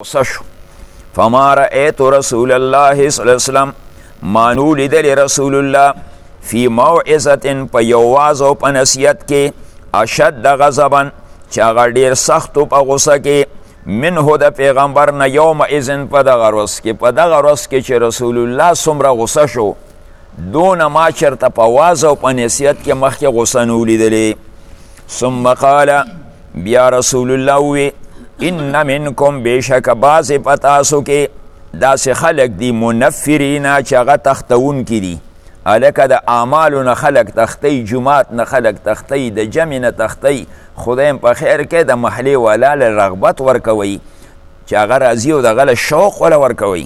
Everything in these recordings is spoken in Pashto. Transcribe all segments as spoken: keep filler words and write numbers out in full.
سشو فما رأيت رسول الله صلی الله علیه وسلم مانو لیدل رسول الله فی موعظه په یواز او په نصیحت کې اشد غضبا چې هغه ډیر سخت په غوسه کې منه د پیغمبر نه یوم اذن په دغه ورځ کې په دغه ورځ کې چې رسول الله څومره غوسه شو دونه ما چرته په واز او په نصیحت کې مخکې غوسه نه ولیدلې ثم قال بیا رسول الله وی ان منکم بیشک بعض پتاسو کې داسې خلق دی منفرین چې هغه تختون کې دي الکه د اعمالو نه خلق تختی جماعت نه خلق تختی د جمع نه تختی خدایم په خیر کې د محلې والا له رغبت ورکوي چې هغه راځي او دغه له شوق ولا ورکوي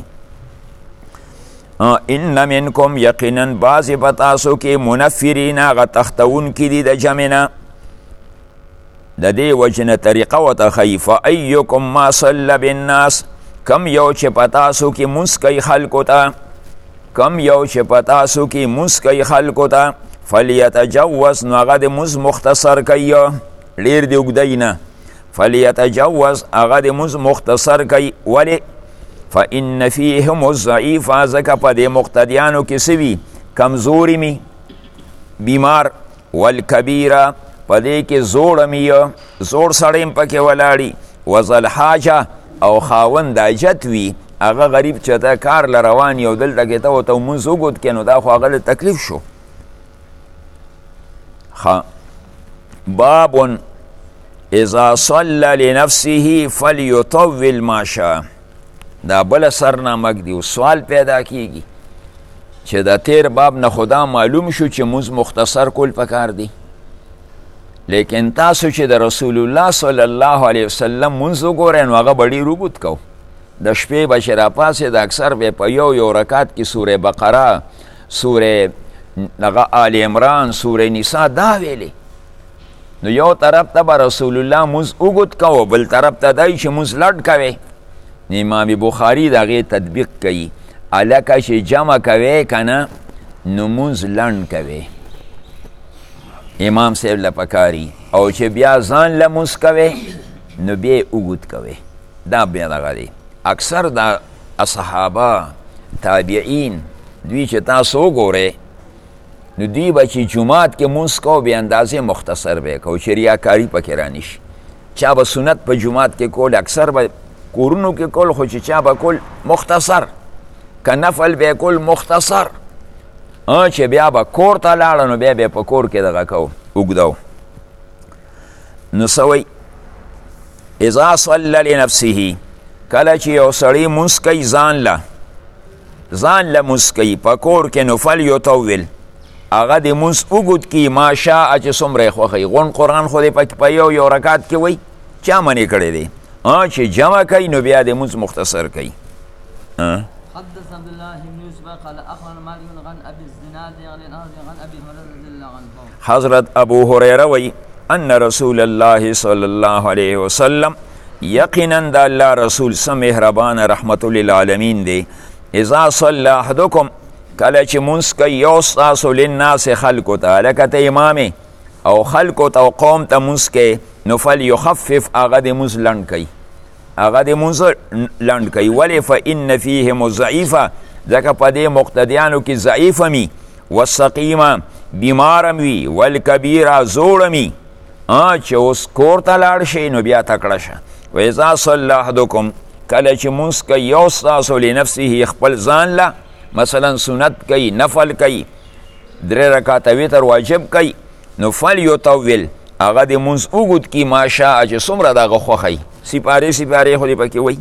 ان منکم یقینا بعض پتاسو کې منفرین هغه تختون کې دي د جمع نه د دې وجنه طریقه وتخی فایکم ما صلی بالناس کم یو چې پتاسو کې مسکی خلکو ته کم یو چې پتاسو کې مسکی خلکو ته فلیتجوز نو هغه د مز مختصر کوي ډېر د اوږدی نه فلیتجوز هغه د مز مختصر کوي ولې فان فیهم الضعیف ځکه په دې مقتدیانو کې څه وي کمزوري می بیمار والکبیره په دې کې زوړ می زوړ سړی هم پکې ولاړي وذل حاجه او خاوند حاجت وي هغه غریب چې ته کار له روان یو دلته کې ته ورته لمونځ وګود کړې نو دا خو هغه له تکلیف شو باب اذا صلى لنفسه فليطول ما شاء دا بل سرنامک دی سوال پیدا کیږي چې دا تیر باب نه خدا معلوم شو چې موږ مختصر کول پکار دی لیکن تاسو چې د رسول الله صلی الله علیه وسلم منځ وګورئ نو هغه به ډېر اوږد کو د شپې به چې راپاڅېد اکثر به په یو یو رکعت کې سوره بقره سوره هغه آل عمران سوره نساء دا ویلې نو یو طرف ته به رسول الله منځ اوږد کو بل طرف ته دی چې منځ لډ کوې نو امام بخاري د هغې تطبیق کوي هلکه چې جمع کوې که نه نو منځ لنډ کوې امام صاحب له پکاري او چې بیا ځان له مونځ کوې نو بیا یې اوږد کوې دا بیا دغه دی اکثر د اصحابه تابعین دوی چې تاسو وګورئ نو دوی به چې جومات کې مونځ کو بې اندازې مختصر به یې کو چې ریاکاري پکې رانشي چا به سنت په جومات کې کول اکثر به کورونو کې کول خو چې چا به کول مختصر که نفل به یې کول مختصر چې بیا به کور ته لاړه نو بیا به په کور کې دغه کو اوږدو نو څه اذا صلی لنفسه کله چې یو سړی مونځ کوي ځان له ځان له مونځ کوي په کور کې نو فلیطول هغه د مونځ اوږد کي ماشاء چې څومره یې خوښوي غون قرآن خو دې په یو یو رکعت کې وایي چا منې کړی دی چې جمع کوي نو بیا د مونځ مختصر کوي حدث عبد الله بن يوسف قال اخبرنا مالك عن ابي الزناد عن ابي هريره رضي الله عنه حضرت ابو هريره وی ان رسول الله صلی الله علیه وسلم یقینا د الله رسول سم مهربان رحمت للعالمین دی اذا صلى احدكم کله چې مونځ کوي یو ستاسو للناس خلکو ته لکه ته امام او خلکو ته او قوم ته مونځ کوي نو فلیخفف هغه د مونځ لنډ کوي هغه د مونځ لنډ کوي ولې فان فیهم الضعیفه ځکه په دې مقتدیانو کې ضعیفه می والسقیمه بیماره وي والکبیره زوړه می چې اوس کور ته لاړ شي نو بیا تکړه شه واذا صلی احدکم کله چې مونځ کوي یو ستاسو لنفسه خپل ځان له مثلا سنت کوي نفل کوي درې رکعته وتر واجب کوي نو فلیطول هغه د مونځ اوږد کي ماشاء چې څومره د هغه خوښوي سپارې سپارې خو دې پکې وایي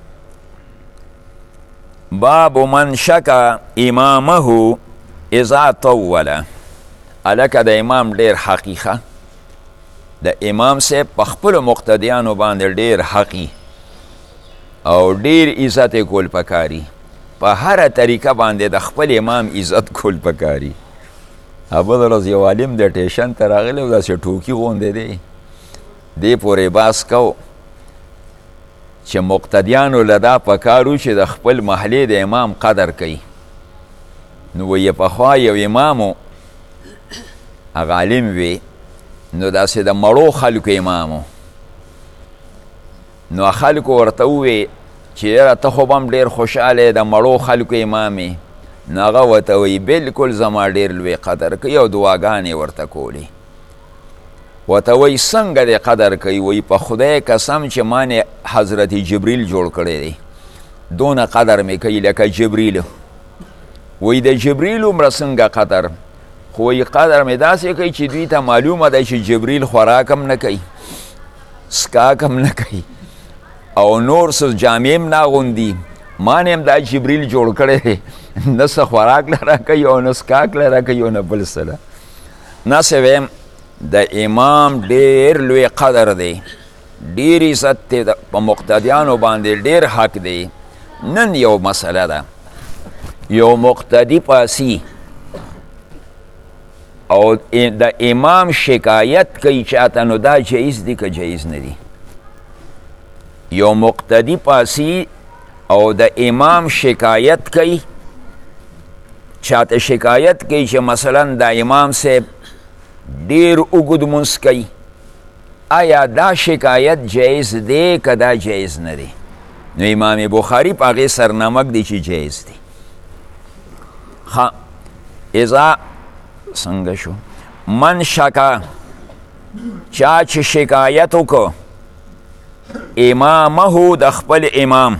باب من شکا امامه اذا طوله هلکه د امام ډېر حقیقه د امام صاحب په خپلو مقتدیانو باندې ډېر حقي او ډېر عزت یې کول پکاري په هره طریقه باندې د خپل امام عزت کول پکاري بل ورځ یو عالم د ټیشن ته راغلی او داسې ټوکي غوندې دی دې پورې باس کو چې مقتدیانو له دا پکار و چې د خپل محلې د امام قدر کوي نو ویې پخوا یو امامو هغه عالم وی نو داسې د مړو خلکو امامو نو خلکو ورته ووی چې یاره ته خو به هم ډېر خوشحاله د مړو خلکو امام یې. نو هغه ورته وایي بلکل زما ډېر لوی قدر کوي او دعاګانې ورته کولې. ورته وایي څنګه دې قدر کوي؟ وایي په خدای قسم چې ما نه حضرت جبریل جوړ کړی دی، دونه قدر مې کوي لکه جبریل. وایي د جبریل عمره څنګه قدر؟ خو وایي قدر مې داسې کوي چې دوی ته معلومه ده چې جبریل خوراک هم نه کوي، څښاک هم نه کوي او نور څه جامې هم نه اغوندي. ما نه هم دا جبریل جوړ کړی دی، نه څه خوراک له راکوي او نه څښاک له راکوي او نه بل څه ده. نسې ویم د امام ډېر لوی قدر دی، ډېر عزت دی په مقتدیانو باندې، ډېر حق دی. نن یو مسله ده، یو مقتدی پاسی او د امام شکایت کوي چاته، نو دا جایز دی که جایز نه دی؟ یو مقتدی پاسی او د امام شکایت کوي، چاته شکایت کوي چې مثلا د امام صاحب ډیر اوږد مونځ کوي، آیا دا شکایت جایز دی که دا جایز نه دی؟ نو امام بخاری په هغې سرنامک دی چې جایز دی. ښه اذا څنګه شو؟ من شکا، چا چې شکایت وکړو امامه د خپل امام،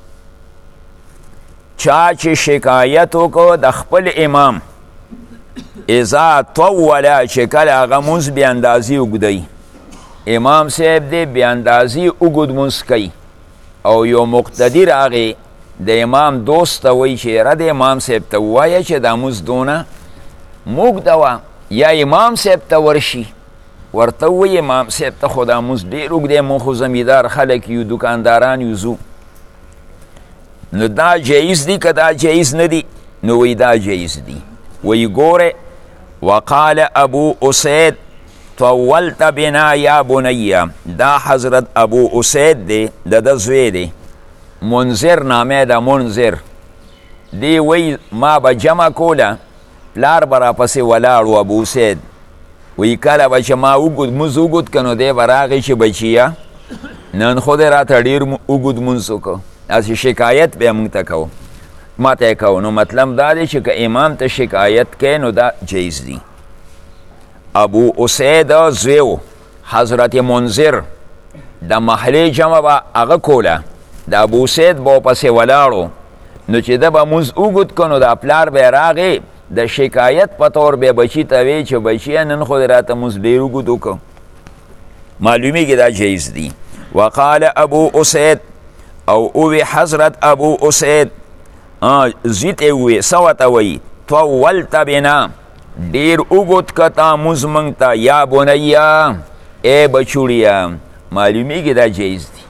چا چې شکایت وکړو د خپل امام، اذا طوله چې کله هغه مونځ بې اندازې اوږدوي، امام صاحب دی بې اندازې اوږد مونځ کوي او یو مقتدي راغی د امام دوست ته وایي چې یاره د امام صاحب ته ووایه چې دا مونځ دونه موږده وه، یا امام صاحب ته ورشي ورته ووایي امام صاحب ته خو دا مونځ ډېر اوږد دی، مونږ خو زمیندار خلک یو، دکانداران یو ځو. نو دا جایز دی که دا جایز نه دی؟ نو وی دا جایز دی. وی ګوره وقال ابو اسید طولت بنا یا بنیه، دا حضرت ابو اسید دی، د ده زوی دی، منذر نامه ده منذر. دی وی ما به جمع کوله، پلار به راپسې ولاړ و ابو اسید. وی کله به چې ما اوږد مونځ اوږد که نو دی به راغی چې بچیه نن خو دی راته ډېر اوږد مونځ وکړو، داسې شکایت به یې موږ ته کوو، ما ته یې کوو. نو مطلب دا دی چې که امام ته شکایت کوي نو دا جایز دی. ابو اسید زوی و حضرت منذر، د محلې جمع به هغه کوله، د ابو اسید به ورپسې ولاړو. نو چې ده به مونځ اوږد که نو دا پلار به یې راغی د شکایت په طور به بچي ته وی چې بچیه نن خو دې راته مونځ ډېر اوږد وکړو، معلومیږي دا جایز دی. وقال ابو اسید، او اوی حضرت ابو اسید زوی ته ووی څه ورته وایي؟ طولت بنا، ډېر اوږد که تا مونځ موږ ته، یا بنیه ای بچوړیه، معلومیږي دا جایز دی.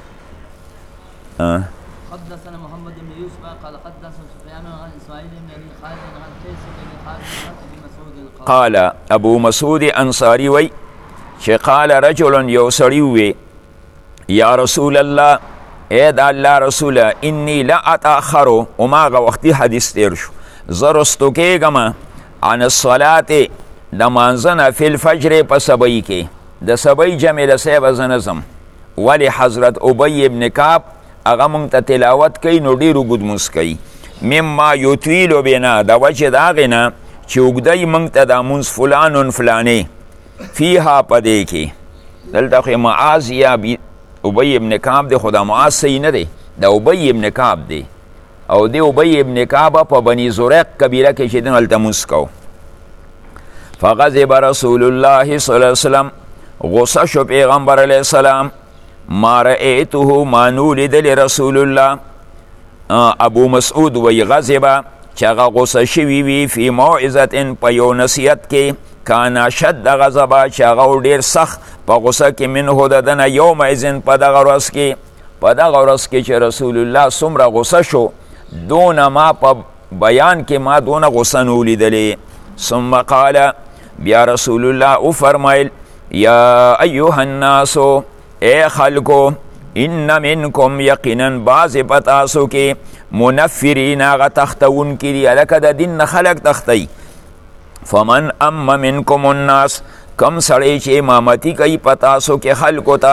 حدثنا محمد بن يوسف قال حدثنا سفيان عن اسماعيل بن ابي خالد عن قيس بن خالد عن ابي مسعود قال ابو مسعود انصاري وی چې قال رجل یو سړي ووی یا رسول الله، ای د الله رسوله، انی لا اتاخرو، هماغه وختي حدیث تیر شو، زه رستو کېږم عن الصلاة د مانځه نه فی الفجر په سبی کې، د سبی جمع د صحبه زه نه ځم. ولې حضرت ابی ابن کعب هغه مونږ ته تلاوت کوي نو ډېر اوږد مونځ کوي، مما یطویلو بنا، د وجې د هغې نه چې اوږدوي مونږ ته دا مونځ فلانون فلانې فیها په دې کې. دلته خو معاذ یا ابی ابن کعب دی، خو دا معاذ صحیح نه دی، دا ابی ابن کعب دی، او دی ابی ابن کعب په بني زریق قبیله کې چې دین هلته مونځ کو. فغضب رسول الله صلی الله علیه وسلم، غصه شو پیغمبر علیه السلام، ما رأیته ما نولدل رسول الله. ابو مسعود وی غضبه چې هغه غصه شوي وي فی موعظة په یو نصیحت کې، کان شد غضبه چې هغه ډېر سخت په غصه کې منه د ده نه یومئذ په دغه ورځ کې، په دغه ورځ کې چې رسول الله څومره غصه شو دونه ما په بیان کې ما دونه غصه نه ولیدلې. ثم قال، بیا رسول الله وفرمایل یا ایها الناس، ای خلکو، ان منکم یقینا بعض په تاسو کې منفرین هغه تختون کړي، هلکه د دین نه خلک تختی. فمن ام منکم الناس، کم سړی چې امامتي کوي په تاسو کې خلکو ته،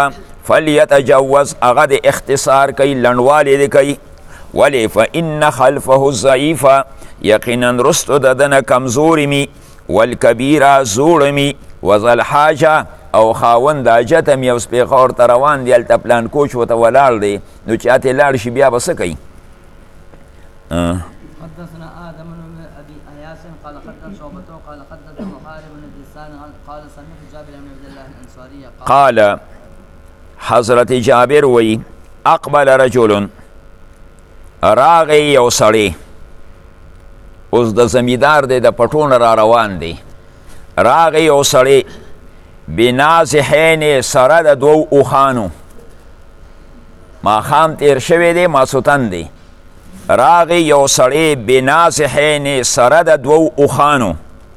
فلیتجوز هغه د اختصار کوي لنډوالی دی کوي ولې فإن خلفه الضعیفه یقینا رستو د دنه کمزوري می والکبیره زوړه می وذل حاجه او خاوند حاجت هم یو سپېخه ورته روان دی هلته پلان کوچ ورته ولاړ دی نو چې هلته لاړ شي بیا به څه کوي حدثنا آدم بن أبي أياس قال حدثنا شعبة قال حدثنا محارب بن دسان قال سمعت جابر بن عبد الله الأنصاري قال حضرت جابر وی اقبل رجل راغی یو سړی اوس د زمیدار دی د پټونه را روان دی راغی یو سړی بنازحین سره د دوو اوښانو ماښام تیر شوی دی ماسوتن دی راغی یو سړی بنازحین سره د دوو اوښانو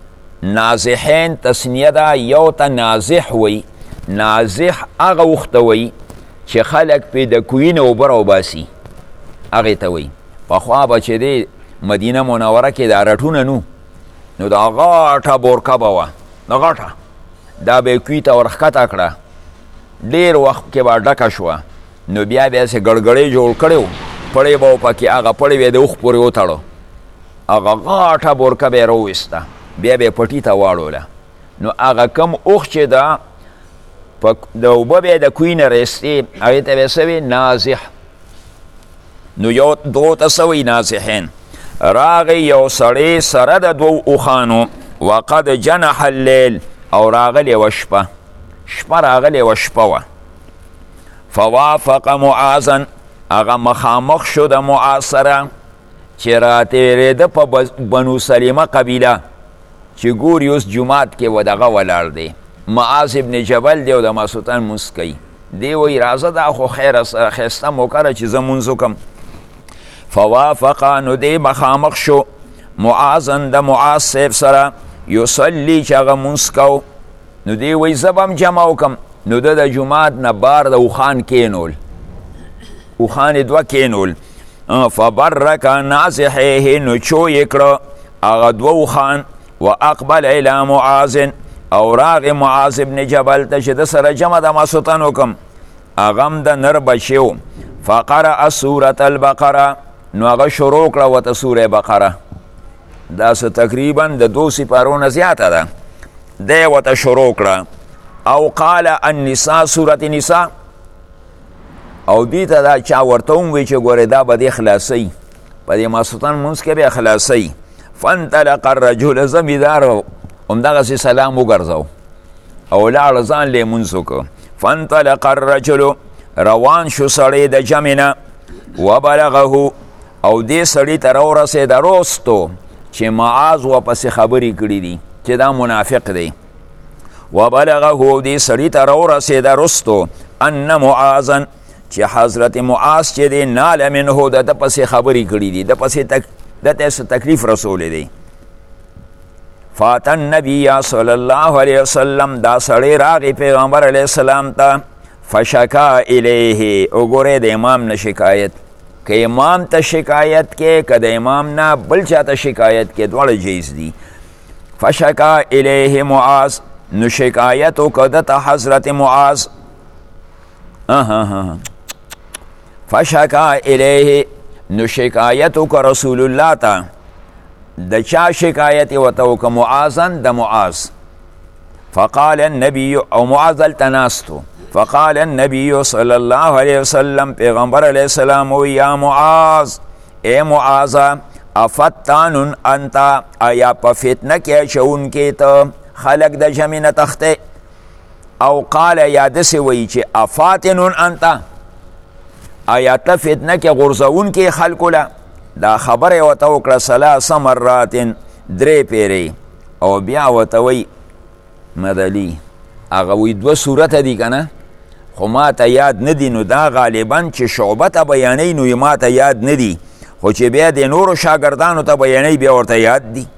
نازحین تسنیه ده یو ته نازح وی نازح هغه اوښ ته وی چې خلک پې د کوی نه اوبه راوباسي هغې ته وی پخوا به چې دی مدینه منوره کې دا رټونه نو نو دا غاټه بورکه به وه د غټه دا به یې کوی ته ورښکته کړه ډېر وخت کې به ډکه شوه نو بیا بیا یې ګړګړی جوړ کړی و پړی به و پکې هغه پړی به یې د اوښ پورې وتړو هغه غاټه بورکه به یې راوویسته بیا به یې پټي ته واړوله نو هغه کم اوښ چې ده د اوبه به یې د کوی نه رایستې هغې ته به یې څه وي نازح نو یو دو ته څه وی نازحین راغی یو سړی سره د دوو اوښانو وقد جنح اللیل او راغلی وه شپه شپه راغلی وه شپه وه فوافق معاذا هغه مخامخ شو د معاذ سره چې راتېرېده په بنو سلیمه قبیله چې ګوري اوس جومات کې و دغه ولاړ دی معاذ ابن جبل دی او د ماسوتن مونځ کوي دی وایي راځه دا خو خیره ښایسته موکره چې زه مونځ وکړم فوافقا نو دی مخامخ شو معاذن د معاذ صاحب سره یصلي چې هغه مونځ کو نو دی وایي زه به هم جمع وکړم نو ده د جومات نه بار د اوښان کینول اوښان یې دوه کینول فبرک نازحیه نو چو یې کړه هغه دوه اوښان واقبل الی معاذ او راغ معاذ ابن جبل ته چې د سره جمع د ماسوتن وکم هغه هم د نر بچی و فقرأ سورة البقره نو هغه شروع کړه ورته سوره بقره دا څه تقریبا د دو سپارو نه زیاته ده دی ورته شروع کړه او قال النساء سورة نساء او دې ته دا چا ورته ووایي چې ګورې دا به دې خلاصوي په دې ماسوتن مونځ کې به یې خلاصوي فانطلق الرجل زمیدار همدغسې سلام وګرځو او لاړه ځان له یې مونځ وکړه فانطلق الرجل روان شو سړی د جمع نه وبلغه او دې سړي ته راورسېده رستو چې معاذ ورپسې خبرې کړي دي چې دا منافق دی وبلغه دې سړي ته راورسېده رستو ان معاذا چې حضرت معاذ چې دی نال منه د ده پسې خبرې کړي دي د پسې ده ته څه تکلیف رسولی دی فات النبی صلی الله علیه وسلم دا سړی راغی پیغمبر علیه السلام ته فشکا الیه وګورئ د امام نه شکایت که امام ته شکایت کې که د امام نه بل چا ته شکایت کې دواړه جایز دي فشکا الیه معاذ نو شکایت وکړه ده ته حضرت معاذ فشکا الیه نو شکایت وکړه رسول الله ته د چا شکایت یې ورته وکړه معاذن د معاذ فقال النبي او معاذ هلته ناستو فقال النبي صلی الله علیه وسلم پیغمبر علیه السلام و یا معاذ اے معاذ افتان انت آیا په فتنه کې اچونکې ته خلق د جمع نه تخته او قال یا داسې وایي چې افاتن انت آیا ته فتنه کې غورځونکې خلکو له دا خبره ورته وکړه ثلاث مرات درې پیرې او بیا ورته وایي مدلي هغه وایي دوه صورته دي که نه خو ما ته یاد نه دي نو دا غالبا چې شعبه ته بیانوي نو ما ته یاد نه دي خو چې بیا د نورو شاګردانو ته بیانوي بیا ورته یاد دي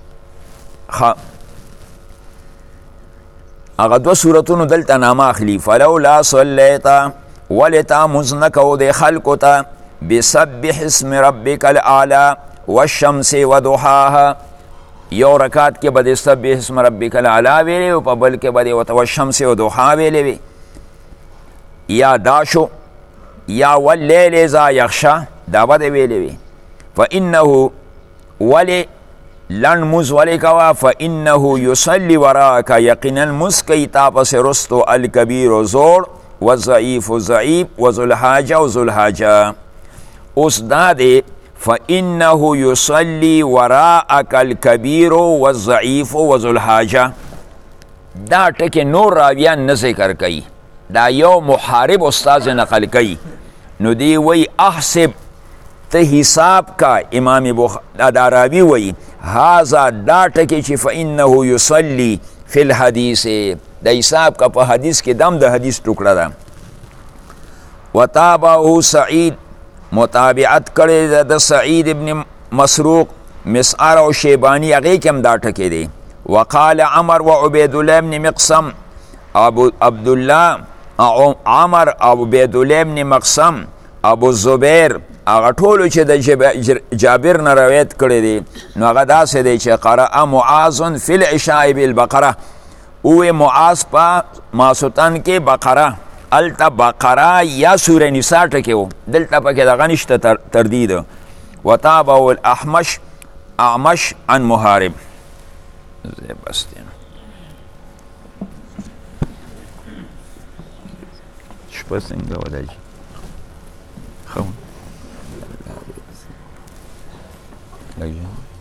هغه دوه صورتونو دلته نامه اخلي فلولا صلیته ولې تا مونځ نه کوو د خلکو ته بسبح اسم ربک الاعلی والشمس وضحاها یو رکات کې به د سبح اسم ربک الاعلی ویلې او په بل کې به د والشمس وضحاها ویلې وي یا داشو یا واللیل اذا یغشا دا به دې ویلې وي فانه ولی لن موز ولی کوا فانه یصلی وراک یقینا مسکی تا پس رستو الکبیر زور والضعیف ضعیف وذو الحاجه وذو الحاجه اوس دا دی فانه یصلی وراءک الکبیر والضعیف وذو الحاجه دا ټکي نور راویان نه ذکر کوي دا یو محارب استاد نقل کوي نو دی وی احسب ته حساب کا امام بخاری دا راوی وی هذا دا ټکي چې فانه یصلی فی الحدیث دا حساب کا په حدیث کې دم د حدیث ټوکړه ده وتابعه سعید متابعت کړي د سعید ابن مسروق مسعر او شیبانی هغه کوم دا ټکی دی وقال عمر وعبید الله ابن مقسم ابو عبد الله عمر ابو عبید الله ابن مقسم ابو زبیر هغه ټول چې د جابر نه روایت کړي دي نو هغه داسې دی چې قرأ معاذ فی العشاء بالبقره او معاذ په ماسوتن کې بقره التا بقره یا سوره نساء ټکی و دلته پکې دغه نشته تردید وتابع الاحمش اعمش عن محارب زي بس دي شپه څنګه ولای خو لګي